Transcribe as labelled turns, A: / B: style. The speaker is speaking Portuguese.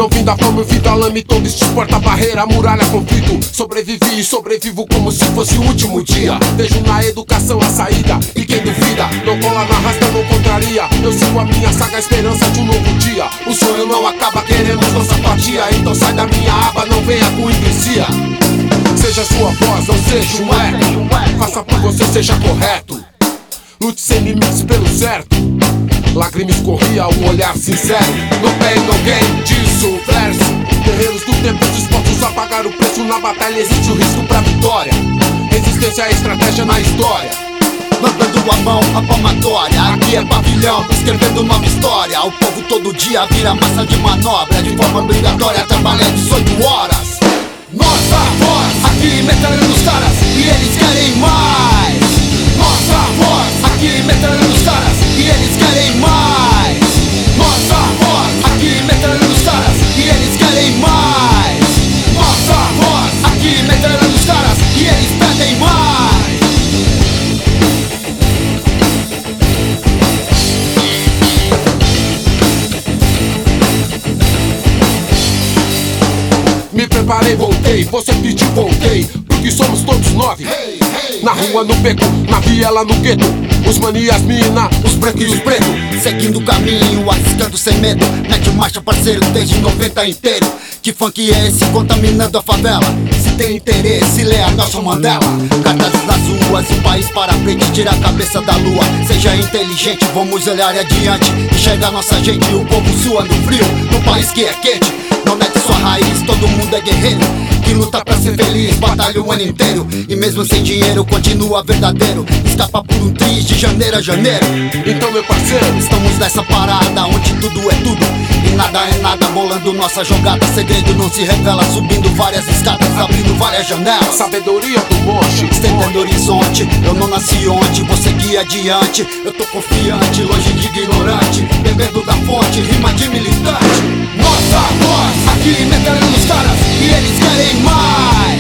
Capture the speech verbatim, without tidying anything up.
A: Não vim da fama, eu vim da lama e todo este porta barreira, muralha, conflito. Sobrevivi e sobrevivo como se fosse o último dia. Vejo na educação a saída e quem duvida não cola na rasta, não contraria. Eu sigo a minha saga, a esperança de um novo dia. O sonho não acaba, queremos nossa fatia. Então sai da minha aba, não venha com hipocrisia. Seja sua voz, não seja um eco. Faça por você, seja correto. Lute sem limites pelo certo. Lágrimas escorria, um olhar sincero. No pain, no gain, disso o verso. Guerreiros do tempo dispostos a pagar o preço. Na batalha existe o risco pra vitória. Resistência é estratégia na história.
B: Mandando a mão, a palmatória. Aqui é pavilhão, escrevendo nova história. O povo todo dia vira massa de manobra. De forma obrigatória, trabalha dezoito horas. Nossa voz, aqui metendo nos caras e eles querem mais. Nossa voz, aqui metendo nos caras e eles querem mais. Nossa voz, aqui metendo nos caras e eles querem mais. Nossa voz, aqui metendo nos caras e eles pedem mais.
A: Me preparei, voltei, você pediu, voltei. Porque somos todos nove. Na rua, no beco, na viela, no gueto. Os manias, mina, os brancos e os pretos.
B: Seguindo o caminho, arriscando sem medo. Mete marcha, parceiro, desde noventa inteiro. Que funk é esse contaminando a favela? Se tem interesse, lê a Nelson Mandela. Cartazes nas ruas, o país para frente, tira a cabeça da lua. Seja inteligente, vamos olhar adiante. Enxerga nossa gente, o povo sua no frio. No país que é quente, não mete sua raiz, todo mundo é guerreiro. Que luta pra ser feliz, batalha o ano inteiro. E mesmo sem dinheiro, continua verdadeiro. Escapa por um triz de janeiro a janeiro.
A: Então meu parceiro,
B: estamos nessa parada onde tudo é tudo e nada é nada, bolando nossa jogada. Segredo não se revela, subindo várias escadas, abrindo várias janelas.
A: Sabedoria do monte,
B: estendendo horizonte. Eu não nasci ontem, vou seguir adiante. Eu tô confiante, longe de ignorante, bebendo da fonte, rima de militante. Nossa voz, aqui metendo nos caras e eles querem mais.